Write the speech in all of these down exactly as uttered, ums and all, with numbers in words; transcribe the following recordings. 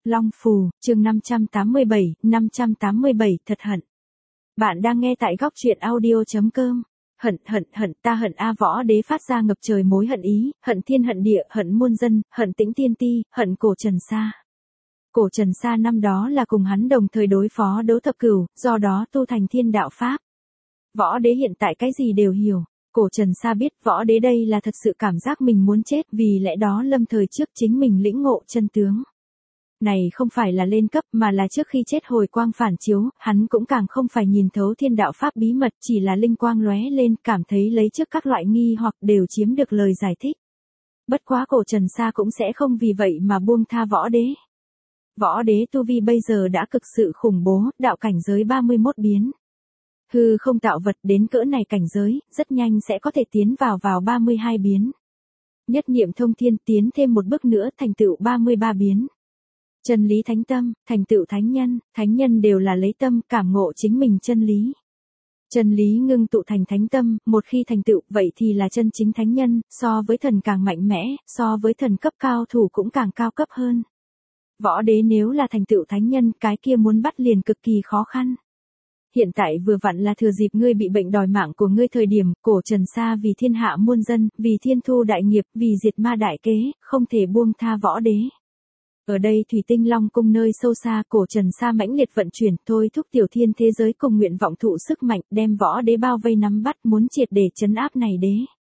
Long Phù, chương năm trăm tám mươi bảy, năm trăm tám mươi bảy, thật hận. Bạn đang nghe tại góc truyện audio chấm com. Hận, hận, hận, ta hận A Võ Đế phát ra ngập trời mối hận ý, hận thiên hận địa, hận muôn dân, hận Tĩnh Tiên Ti, hận Cổ Trần Sa. Cổ Trần Sa năm đó là cùng hắn đồng thời đối phó Đấu Thập Cửu, do đó tu thành thiên đạo pháp. Võ Đế hiện tại cái gì đều hiểu. Cổ Trần Sa biết Võ Đế đây là thật sự cảm giác mình muốn chết, vì lẽ đó lâm thời trước chính mình lĩnh ngộ chân tướng. Này không phải là lên cấp mà là trước khi chết hồi quang phản chiếu, hắn cũng càng không phải nhìn thấu thiên đạo pháp bí mật, chỉ là linh quang lóe lên, cảm thấy lấy trước các loại nghi hoặc đều chiếm được lời giải thích. Bất quá Cổ Trần Sa cũng sẽ không vì vậy mà buông tha Võ Đế. Võ Đế tu vi bây giờ đã cực sự khủng bố, đạo cảnh giới ba mươi mốt biến. Hư không tạo vật đến cỡ này cảnh giới, rất nhanh sẽ có thể tiến vào vào ba mươi hai biến. Nhất niệm thông thiên tiến thêm một bước nữa thành tựu ba mươi ba biến. Chân lý thánh tâm, thành tựu thánh nhân, thánh nhân đều là lấy tâm cảm ngộ chính mình chân lý. Chân lý ngưng tụ thành thánh tâm, một khi thành tựu vậy thì là chân chính thánh nhân, so với thần càng mạnh mẽ, so với thần cấp cao thủ cũng càng cao cấp hơn. Võ Đế nếu là thành tựu thánh nhân, cái kia muốn bắt liền cực kỳ khó khăn. Hiện tại vừa vặn là thừa dịp ngươi bị bệnh đòi mạng của ngươi thời điểm, Cổ Trần Sa vì thiên hạ muôn dân, vì thiên thu đại nghiệp, vì diệt ma đại kế, không thể buông tha Võ Đế. Ở đây Thủy Tinh Long cung nơi sâu xa, Cổ Trần Sa mãnh liệt vận chuyển, thôi thúc tiểu thiên thế giới cùng nguyện vọng thụ sức mạnh, đem Võ Đế bao vây nắm bắt, muốn triệt để trấn áp này đế.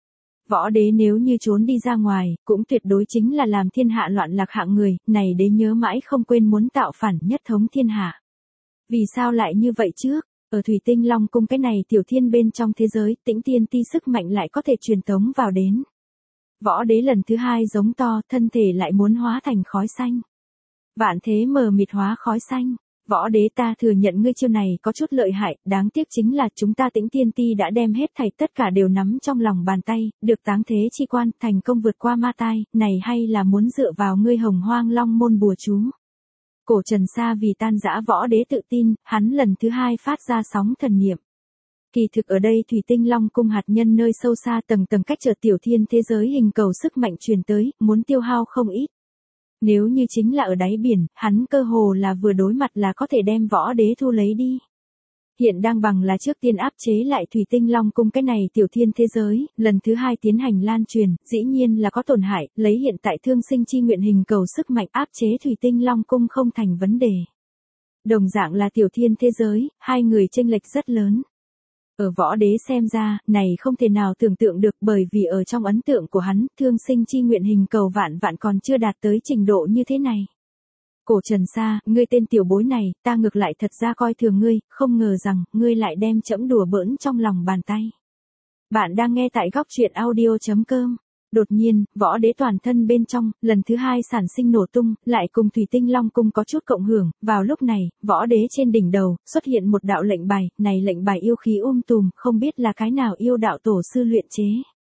Võ Đế nếu như trốn đi ra ngoài, cũng tuyệt đối chính là làm thiên hạ loạn lạc hạng người, này đế nhớ mãi không quên muốn tạo phản nhất thống thiên hạ. Vì sao lại như vậy chứ? Ở Thủy Tinh Long cung cái này tiểu thiên bên trong thế giới, Tĩnh Tiên Ti sức mạnh lại có thể truyền tống vào đến. Võ Đế lần thứ hai giống to, thân thể lại muốn hóa thành khói xanh. Vạn thế mờ mịt hóa khói xanh. Võ Đế ta thừa nhận ngươi chiêu này có chút lợi hại, đáng tiếc chính là chúng ta Tĩnh Tiên Ti đã đem hết thảy tất cả đều nắm trong lòng bàn tay, được táng thế chi quan, thành công vượt qua ma tai, này hay là muốn dựa vào ngươi Hồng Hoang Long môn bùa chú. Cổ Trần Sa vì tan rã Võ Đế tự tin, hắn lần thứ hai phát ra sóng thần niệm. Kỳ thực ở đây Thủy Tinh Long cung hạt nhân nơi sâu xa tầng tầng cách trở tiểu thiên thế giới hình cầu sức mạnh truyền tới, muốn tiêu hao không ít. Nếu như chính là ở đáy biển, hắn cơ hồ là vừa đối mặt là có thể đem Võ Đế thu lấy đi. Hiện đang bằng là trước tiên áp chế lại Thủy Tinh Long cung cái này tiểu thiên thế giới, lần thứ hai tiến hành lan truyền, dĩ nhiên là có tổn hại, lấy hiện tại thương sinh chi nguyện hình cầu sức mạnh áp chế Thủy Tinh Long cung không thành vấn đề. Đồng dạng là tiểu thiên thế giới, hai người chênh lệch rất lớn. Ở Võ Đế xem ra, này không thể nào tưởng tượng được bởi vì ở trong ấn tượng của hắn, thương sinh chi nguyện hình cầu vạn vạn còn chưa đạt tới trình độ như thế này. Cổ Trần Sa, ngươi tên tiểu bối này, ta ngược lại thật ra coi thường ngươi, không ngờ rằng, ngươi lại đem trẫm đùa bỡn trong lòng bàn tay. Bạn đang nghe tại góc truyện audio chấm com. Đột nhiên, Võ Đế toàn thân bên trong, lần thứ hai sản sinh nổ tung, lại cùng Thủy Tinh Long cung có chút cộng hưởng, vào lúc này, Võ Đế trên đỉnh đầu, xuất hiện một đạo lệnh bài, này lệnh bài yêu khí um tùm, không biết là cái nào yêu đạo tổ sư luyện chế.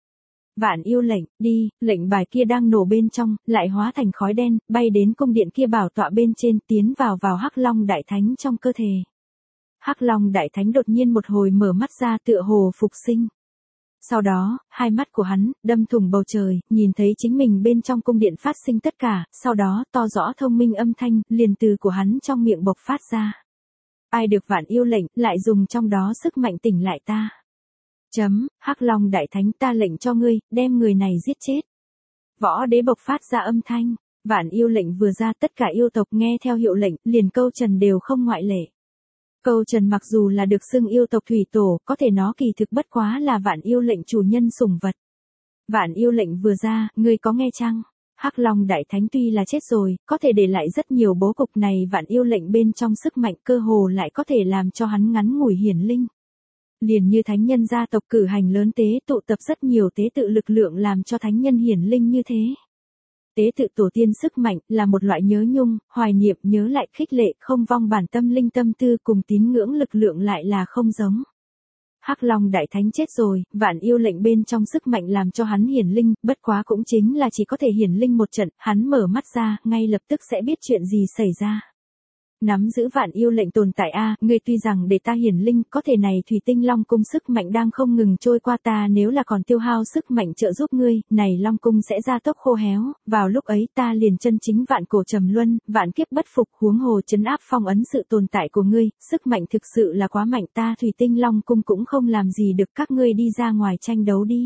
Vạn yêu lệnh, đi, lệnh bài kia đang nổ bên trong, lại hóa thành khói đen, bay đến cung điện kia bảo tọa bên trên, tiến vào vào Hắc Long Đại Thánh trong cơ thể. Hắc Long Đại Thánh đột nhiên một hồi mở mắt ra tựa hồ phục sinh. Sau đó, hai mắt của hắn, đâm thủng bầu trời, nhìn thấy chính mình bên trong cung điện phát sinh tất cả, sau đó, to rõ thông minh âm thanh, liền từ của hắn trong miệng bộc phát ra. Ai được vạn yêu lệnh, lại dùng trong đó sức mạnh tỉnh lại ta. Chấm, Hắc Long Đại Thánh ta lệnh cho ngươi, đem người này giết chết. Võ Đế bộc phát ra âm thanh, vạn yêu lệnh vừa ra tất cả yêu tộc nghe theo hiệu lệnh, liền câu trần đều không ngoại lệ. Câu trần mặc dù là được xưng yêu tộc thủy tổ, có thể nó kỳ thực bất quá là vạn yêu lệnh chủ nhân sủng vật. Vạn yêu lệnh vừa ra, ngươi có nghe chăng? Hắc Long Đại Thánh tuy là chết rồi, có thể để lại rất nhiều bố cục này vạn yêu lệnh bên trong sức mạnh cơ hồ lại có thể làm cho hắn ngắn ngủi hiển linh. Liền như thánh nhân gia tộc cử hành lớn tế tụ tập rất nhiều tế tự lực lượng làm cho thánh nhân hiển linh như thế. Tế tự tổ tiên sức mạnh là một loại nhớ nhung, hoài niệm nhớ lại khích lệ không vong bản tâm linh tâm tư cùng tín ngưỡng lực lượng lại là không giống. Hắc Long Đại Thánh chết rồi, vạn yêu lệnh bên trong sức mạnh làm cho hắn hiển linh, bất quá cũng chính là chỉ có thể hiển linh một trận, hắn mở mắt ra, ngay lập tức sẽ biết chuyện gì xảy ra. Nắm giữ vạn yêu lệnh tồn tại a, ngươi tuy rằng để ta hiển linh, có thể này thủy tinh long cung sức mạnh đang không ngừng trôi qua ta, nếu là còn tiêu hao sức mạnh trợ giúp ngươi, này long cung sẽ ra tốc khô héo, vào lúc ấy ta liền chân chính vạn cổ trầm luân, vạn kiếp bất phục, huống hồ trấn áp phong ấn sự tồn tại của ngươi, sức mạnh thực sự là quá mạnh, ta thủy tinh long cung cũng không làm gì được, các ngươi đi ra ngoài tranh đấu đi.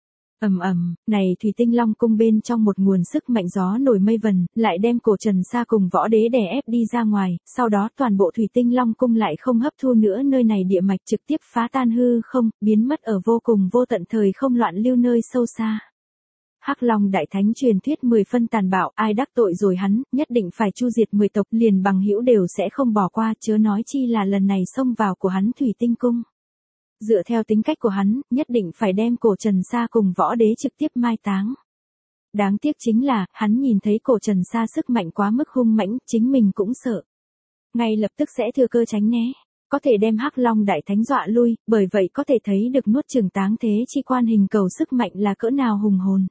Ầm ầm, này thủy tinh long cung bên trong một nguồn sức mạnh gió nổi mây vần, lại đem cổ Trần Sa cùng võ đế đè ép đi ra ngoài, sau đó toàn bộ thủy tinh long cung lại không hấp thu nữa, nơi này địa mạch trực tiếp phá tan hư không, biến mất ở vô cùng vô tận thời không loạn lưu nơi sâu xa. Hắc Long Đại Thánh truyền thuyết mười phân tàn bạo, ai đắc tội rồi hắn, nhất định phải chu diệt mười tộc, liền bằng hữu đều sẽ không bỏ qua, chớ nói chi là lần này xông vào của hắn thủy tinh cung. Dựa theo tính cách của hắn, nhất định phải đem cổ Trần Sa cùng võ đế trực tiếp mai táng. Đáng tiếc chính là, hắn nhìn thấy cổ Trần Sa sức mạnh quá mức hung mãnh, chính mình cũng sợ. Ngay lập tức sẽ thừa cơ tránh né, có thể đem Hắc Long Đại Thánh dọa lui, bởi vậy có thể thấy được nuốt chửng táng thế chi quan hình cầu sức mạnh là cỡ nào hùng hồn.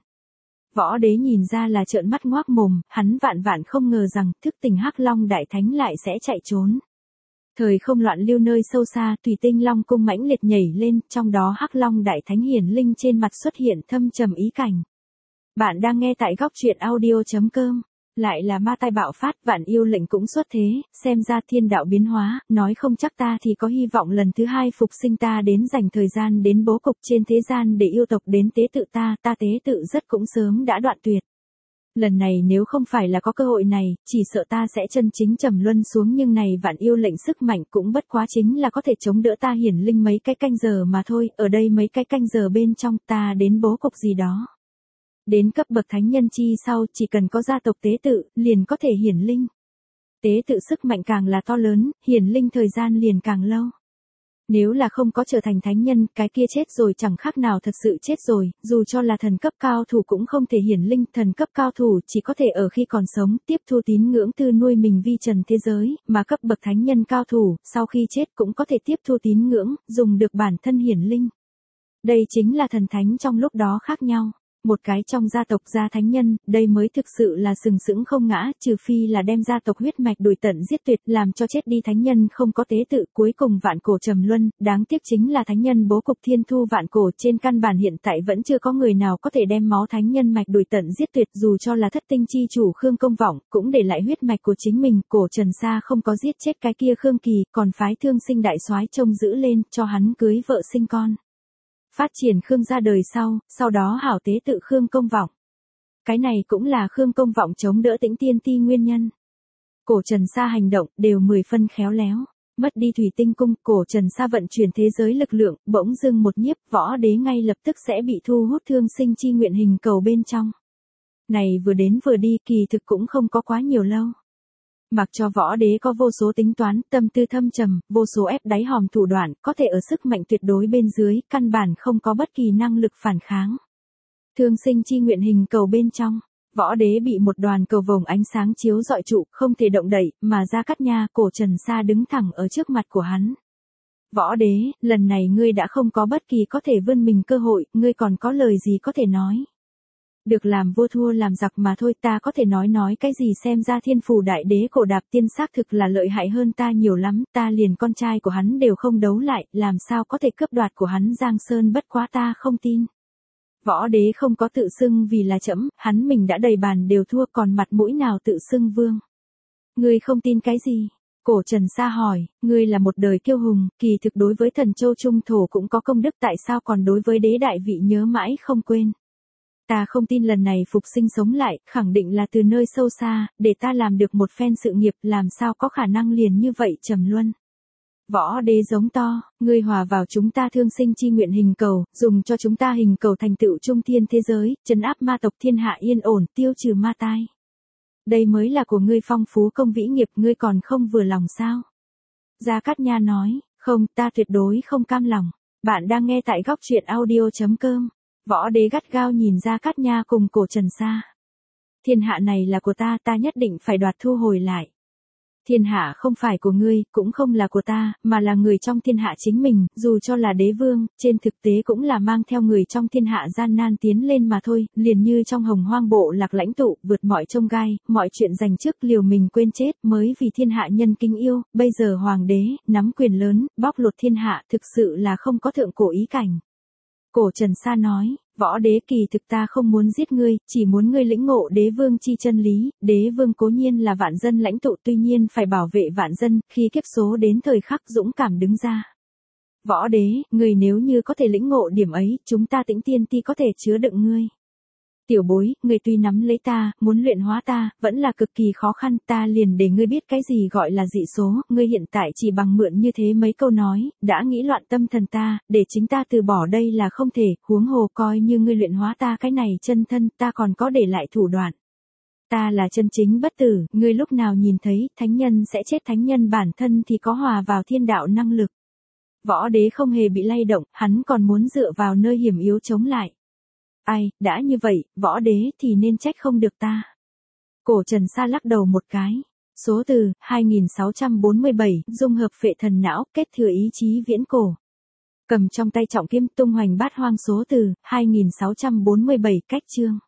Võ đế nhìn ra là trợn mắt ngoác mồm, hắn vạn vạn không ngờ rằng, thức tỉnh Hắc Long Đại Thánh lại sẽ chạy trốn. Thời không loạn lưu nơi sâu xa, thủy tinh long cung mãnh liệt nhảy lên, trong đó Hắc Long Đại Thánh hiển linh trên mặt xuất hiện thâm trầm ý cảnh. Bạn đang nghe tại góc truyện audio chấm com. Lại là ma tai bạo phát, vạn yêu lệnh cũng xuất thế, xem ra thiên đạo biến hóa, nói không chắc ta thì có hy vọng lần thứ hai phục sinh, ta đến dành thời gian đến bố cục trên thế gian để yêu tộc đến tế tự ta, ta tế tự rất cũng sớm đã đoạn tuyệt. Lần này nếu không phải là có cơ hội này, chỉ sợ ta sẽ chân chính trầm luân xuống, nhưng này vạn yêu lệnh sức mạnh cũng bất quá chính là có thể chống đỡ ta hiển linh mấy cái canh giờ mà thôi, ở đây mấy cái canh giờ bên trong ta đến bố cục gì đó. Đến cấp bậc thánh nhân chi sau, chỉ cần có gia tộc tế tự, liền có thể hiển linh. Tế tự sức mạnh càng là to lớn, hiển linh thời gian liền càng lâu. Nếu là không có trở thành thánh nhân, cái kia chết rồi chẳng khác nào thật sự chết rồi, dù cho là thần cấp cao thủ cũng không thể hiển linh, thần cấp cao thủ chỉ có thể ở khi còn sống, tiếp thu tín ngưỡng tư nuôi mình vi trần thế giới, mà cấp bậc thánh nhân cao thủ, sau khi chết cũng có thể tiếp thu tín ngưỡng, dùng được bản thân hiển linh. Đây chính là thần thánh trong lúc đó khác nhau. Một cái trong gia tộc gia thánh nhân, đây mới thực sự là sừng sững không ngã, trừ phi là đem gia tộc huyết mạch đuổi tận giết tuyệt, làm cho chết đi thánh nhân không có tế tự, cuối cùng vạn cổ trầm luân, đáng tiếc chính là thánh nhân bố cục thiên thu vạn cổ, trên căn bản hiện tại vẫn chưa có người nào có thể đem máu thánh nhân mạch đuổi tận giết tuyệt, dù cho là thất tinh chi chủ Khương Công Vọng, cũng để lại huyết mạch của chính mình, cổ Trần Sa không có giết chết cái kia Khương Kỳ, còn phái Thương Sinh đại soái trông giữ lên, cho hắn cưới vợ sinh con. Phát triển Khương ra đời sau, sau đó hảo tế tự Khương Công Vọng. Cái này cũng là Khương Công Vọng chống đỡ Tĩnh Tiên Ti nguyên nhân. Cổ Trần Sa hành động đều mười phân khéo léo, mất đi thủy tinh cung, cổ Trần Sa vận chuyển thế giới lực lượng, bỗng dưng một nhiếp, võ đế ngay lập tức sẽ bị thu hút thương sinh chi nguyện hình cầu bên trong. Này vừa đến vừa đi, kỳ thực cũng không có quá nhiều lâu. Mặc cho võ đế có vô số tính toán, tâm tư thâm trầm, vô số ép đáy hòm thủ đoạn, có thể ở sức mạnh tuyệt đối bên dưới, căn bản không có bất kỳ năng lực phản kháng. Thương sinh chi nguyện hình cầu bên trong, võ đế bị một đoàn cầu vồng ánh sáng chiếu rọi trụ, không thể động đậy, mà Gia Cát Nha, cổ Trần Sa đứng thẳng ở trước mặt của hắn. Võ đế, lần này ngươi đã không có bất kỳ có thể vươn mình cơ hội, ngươi còn có lời gì có thể nói. Được làm vua thua làm giặc mà thôi, ta có thể nói nói cái gì, xem ra thiên phủ đại đế cổ đạp tiên xác thực là lợi hại hơn ta nhiều lắm, ta liền con trai của hắn đều không đấu lại, làm sao có thể cướp đoạt của hắn Giang Sơn, bất quá ta không tin. Võ đế không có tự xưng vì là trẫm, hắn mình đã đầy bàn đều thua, còn mặt mũi nào tự xưng vương. Ngươi không tin cái gì? Cổ Trần Sa hỏi, ngươi là một đời kiêu hùng, kỳ thực đối với thần châu trung thổ cũng có công đức, tại sao còn đối với đế đại vị nhớ mãi không quên? Ta không tin lần này phục sinh sống lại, khẳng định là từ nơi sâu xa, để ta làm được một phen sự nghiệp, làm sao có khả năng liền như vậy trầm luân. Võ đế giống to, ngươi hòa vào chúng ta thương sinh chi nguyện hình cầu, dùng cho chúng ta hình cầu thành tựu trung thiên thế giới, trấn áp ma tộc, thiên hạ yên ổn, tiêu trừ ma tai. Đây mới là của ngươi phong phú công vĩ nghiệp, ngươi còn không vừa lòng sao? Gia Cát Nha nói, không, ta tuyệt đối không cam lòng. Bạn đang nghe tại góc truyện audio chấm com. Võ đế gắt gao nhìn Gia Cát Nha cùng cổ Trần Sa. Thiên hạ này là của ta, ta nhất định phải đoạt thu hồi lại. Thiên hạ không phải của ngươi, cũng không là của ta, mà là người trong thiên hạ chính mình, dù cho là đế vương, trên thực tế cũng là mang theo người trong thiên hạ gian nan tiến lên mà thôi, liền như trong Hồng Hoang bộ lạc lãnh tụ, vượt mọi chông gai, mọi chuyện dành trước liều mình quên chết, mới vì thiên hạ nhân kính yêu, bây giờ hoàng đế, nắm quyền lớn, bóc lột thiên hạ, thực sự là không có thượng cổ ý cảnh. Cổ Trần Sa nói, võ đế kỳ thực ta không muốn giết ngươi, chỉ muốn ngươi lĩnh ngộ đế vương chi chân lý, đế vương cố nhiên là vạn dân lãnh tụ tuy nhiên phải bảo vệ vạn dân, khi kiếp số đến thời khắc dũng cảm đứng ra. Võ đế, ngươi nếu như có thể lĩnh ngộ điểm ấy, chúng ta Tĩnh Tiên Ti có thể chứa đựng ngươi. Tiểu bối, ngươi tuy nắm lấy ta, muốn luyện hóa ta, vẫn là cực kỳ khó khăn, ta liền để ngươi biết cái gì gọi là dị số, ngươi hiện tại chỉ bằng mượn như thế mấy câu nói, đã nghĩ loạn tâm thần ta, để chính ta từ bỏ đây là không thể, huống hồ coi như ngươi luyện hóa ta cái này chân thân, ta còn có để lại thủ đoạn. Ta là chân chính bất tử, ngươi lúc nào nhìn thấy, thánh nhân sẽ chết, thánh nhân bản thân thì có hòa vào thiên đạo năng lực. Võ đế không hề bị lay động, hắn còn muốn dựa vào nơi hiểm yếu chống lại. Ai, đã như vậy, võ đế thì nên trách không được ta. Cổ Trần Sa lắc đầu một cái. Số từ, hai nghìn sáu trăm bốn mươi bảy, dung hợp phệ thần não, kết thừa ý chí viễn cổ. Cầm trong tay trọng kiếm tung hoành bát hoang số từ, hai nghìn sáu trăm bốn mươi bảy, cách chương.